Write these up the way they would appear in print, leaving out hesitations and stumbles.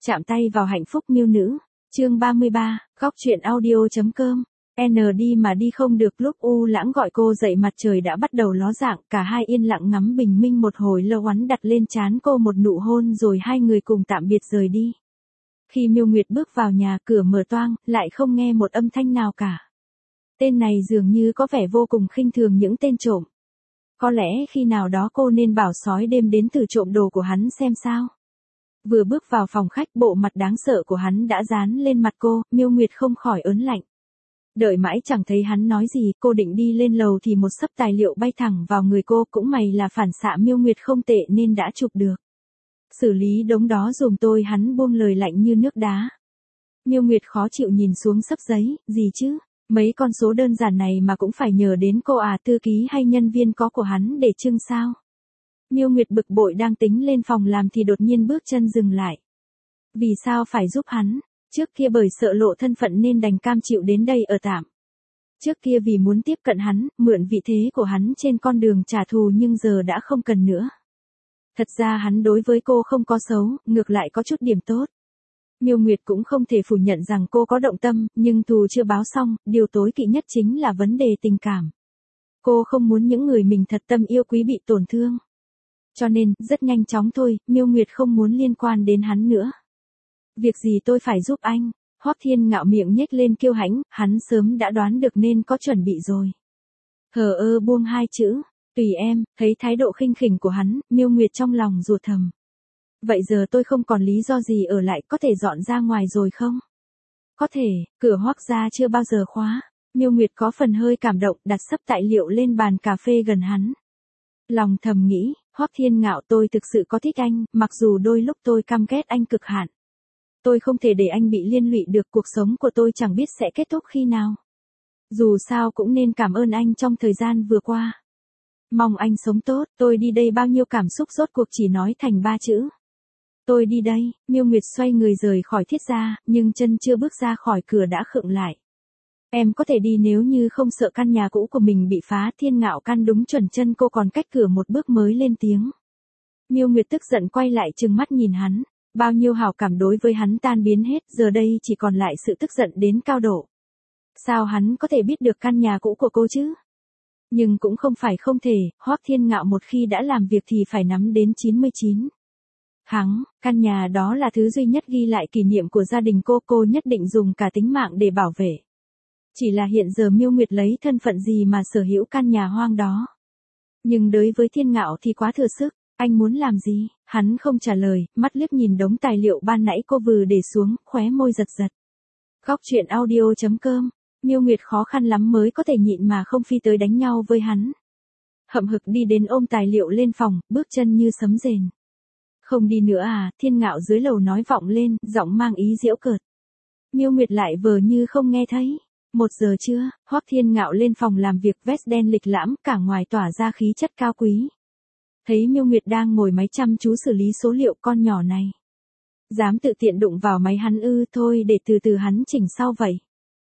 Chạm tay vào hạnh phúc miêu nữ. Chương 33, góc truyện audio.com. Đi mà đi không được, lúc U Lãng gọi cô dậy mặt trời đã bắt đầu ló dạng, cả hai yên lặng ngắm bình minh một hồi lâu. Hắn đặt lên trán cô một nụ hôn rồi hai người cùng tạm biệt rời đi. Khi Miêu Nguyệt bước vào nhà, cửa mở toang, lại không nghe một âm thanh nào cả. Tên này dường như có vẻ vô cùng khinh thường những tên trộm. Có lẽ khi nào đó cô nên bảo sói đêm đến thử trộm đồ của hắn xem sao. Vừa bước vào phòng khách, bộ mặt đáng sợ của hắn đã dán lên mặt cô, Miêu Nguyệt không khỏi ớn lạnh. Đợi mãi chẳng thấy hắn nói gì, cô định đi lên lầu thì một xấp tài liệu bay thẳng vào người cô, cũng may là phản xạ Miêu Nguyệt không tệ nên đã chụp được. Xử lý đống đó giùm tôi, hắn buông lời lạnh như nước đá. Miêu Nguyệt khó chịu nhìn xuống xấp giấy, gì chứ, mấy con số đơn giản này mà cũng phải nhờ đến cô à, thư ký hay nhân viên có của hắn để trưng sao? Miêu Nguyệt bực bội đang tính lên phòng làm thì đột nhiên bước chân dừng lại. Vì sao phải giúp hắn? Trước kia bởi sợ lộ thân phận nên đành cam chịu đến đây ở tạm. Trước kia vì muốn tiếp cận hắn, mượn vị thế của hắn trên con đường trả thù, nhưng giờ đã không cần nữa. Thật ra hắn đối với cô không có xấu, ngược lại có chút điểm tốt. Miêu Nguyệt cũng không thể phủ nhận rằng cô có động tâm, nhưng thù chưa báo xong, điều tối kỵ nhất chính là vấn đề tình cảm. Cô không muốn những người mình thật tâm yêu quý bị tổn thương. Cho nên, rất nhanh chóng thôi, Miêu Nguyệt không muốn liên quan đến hắn nữa. Việc gì tôi phải giúp anh? Hoắc Thiên Ngạo miệng nhếch lên kiêu hãnh, hắn sớm đã đoán được nên có chuẩn bị rồi. Hờ ơ buông hai chữ, tùy em, thấy thái độ khinh khỉnh của hắn, Miêu Nguyệt trong lòng rủa thầm. Vậy giờ tôi không còn lý do gì ở lại, có thể dọn ra ngoài rồi không? Có thể, cửa Hoắc gia chưa bao giờ khóa. Miêu Nguyệt có phần hơi cảm động, đặt xấp tài liệu lên bàn cà phê gần hắn. Lòng thầm nghĩ, Hoắc Thiên Ngạo, tôi thực sự có thích anh, mặc dù đôi lúc tôi căm ghét anh cực hạn. Tôi không thể để anh bị liên lụy được, cuộc sống của tôi chẳng biết sẽ kết thúc khi nào. Dù sao cũng nên cảm ơn anh trong thời gian vừa qua. Mong anh sống tốt, tôi đi đây. Bao nhiêu cảm xúc rốt cuộc chỉ nói thành ba chữ. Tôi đi đây. Miêu Nguyệt xoay người rời khỏi Thiết gia, nhưng chân chưa bước ra khỏi cửa đã khựng lại. Em có thể đi nếu như không sợ căn nhà cũ của mình bị phá. Thiên Ngạo căn đúng chuẩn chân cô còn cách cửa một bước mới lên tiếng. Miêu Nguyệt tức giận quay lại trừng mắt nhìn hắn. Bao nhiêu hảo cảm đối với hắn tan biến hết, giờ đây chỉ còn lại sự tức giận đến cao độ. Sao hắn có thể biết được căn nhà cũ của cô chứ? Nhưng cũng không phải không thể, Hoắc Thiên Ngạo một khi đã làm việc thì phải nắm đến 99. Căn nhà đó là thứ duy nhất ghi lại kỷ niệm của gia đình cô nhất định dùng cả tính mạng để bảo vệ. Chỉ là hiện giờ Miêu Nguyệt lấy thân phận gì mà sở hữu căn nhà hoang đó. Nhưng đối với Thiên Ngạo thì quá thừa sức. Anh muốn làm gì? Hắn không trả lời, mắt liếc nhìn đống tài liệu ban nãy cô vừa để xuống, khóe môi giật giật. Góc truyện audio.com. Miêu Nguyệt khó khăn lắm mới có thể nhịn mà không phi tới đánh nhau với hắn. Hậm hực đi đến ôm tài liệu lên phòng, bước chân như sấm rền. Không đi nữa à? Thiên Ngạo dưới lầu nói vọng lên, giọng mang ý giễu cợt. Miêu Nguyệt lại vờ như không nghe thấy. 1 giờ trưa, Hoắc Thiên Ngạo lên phòng làm việc, vest đen lịch lãm, cả ngoài tỏa ra khí chất cao quý. Thấy Miêu Nguyệt đang ngồi máy chăm chú xử lý số liệu, con nhỏ này. Dám tự tiện đụng vào máy hắn ư? Thôi để từ từ hắn chỉnh sau vậy.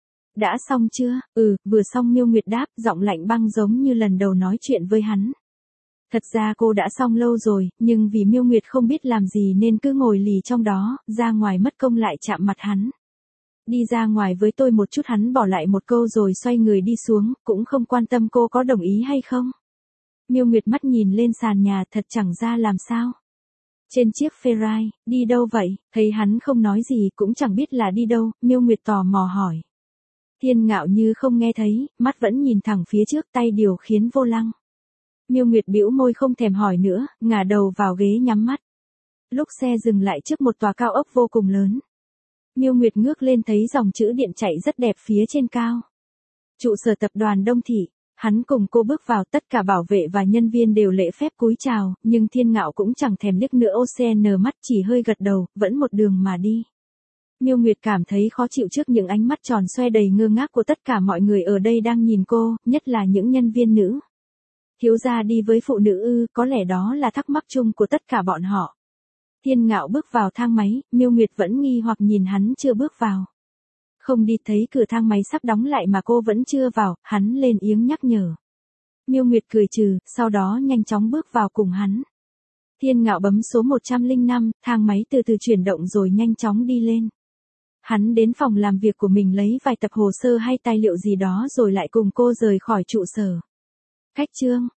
Đã xong chưa? Vừa xong. Miêu Nguyệt đáp, giọng lạnh băng giống như lần đầu nói chuyện với hắn. Thật ra cô đã xong lâu rồi, nhưng vì Miêu Nguyệt không biết làm gì nên cứ ngồi lì trong đó, ra ngoài mất công lại chạm mặt hắn. Đi ra ngoài với tôi một chút. Hắn bỏ lại một câu rồi xoay người đi xuống, cũng không quan tâm cô có đồng ý hay không. Miêu Nguyệt mắt nhìn lên sàn nhà, thật chẳng ra làm sao. Trên chiếc Ferrari, đi đâu vậy? Thấy hắn không nói gì, cũng chẳng biết là đi đâu, Miêu Nguyệt tò mò hỏi. Thiên Ngạo như không nghe thấy, mắt vẫn nhìn thẳng phía trước, tay điều khiển vô lăng. Miêu Nguyệt bĩu môi không thèm hỏi nữa, ngả đầu vào ghế nhắm mắt. Lúc xe dừng lại trước một tòa cao ốc vô cùng lớn, Miêu Nguyệt ngước lên thấy dòng chữ điện chạy rất đẹp phía trên cao. Trụ sở tập đoàn Đông Thị. Hắn cùng cô bước vào, tất cả bảo vệ và nhân viên đều lễ phép cúi chào, nhưng Thiên Ngạo cũng chẳng thèm liếc nữa. OCN mắt chỉ hơi gật đầu, vẫn một đường mà đi. Miêu Nguyệt cảm thấy khó chịu trước những ánh mắt tròn xoe đầy ngơ ngác của tất cả mọi người ở đây đang nhìn cô, nhất là những nhân viên nữ. Thiếu gia đi với phụ nữ ư? Có lẽ đó là thắc mắc chung của tất cả bọn họ. Thiên Ngạo bước vào thang máy, Miêu Nguyệt vẫn nghi hoặc nhìn hắn chưa bước vào. Không đi, thấy cửa thang máy sắp đóng lại mà cô vẫn chưa vào, hắn lên tiếng nhắc nhở. Miêu Nguyệt cười trừ, sau đó nhanh chóng bước vào cùng hắn. Thiên Ngạo bấm số 105, thang máy từ từ chuyển động rồi nhanh chóng đi lên. Hắn đến phòng làm việc của mình lấy vài tập hồ sơ hay tài liệu gì đó rồi lại cùng cô rời khỏi trụ sở. Khách Trương,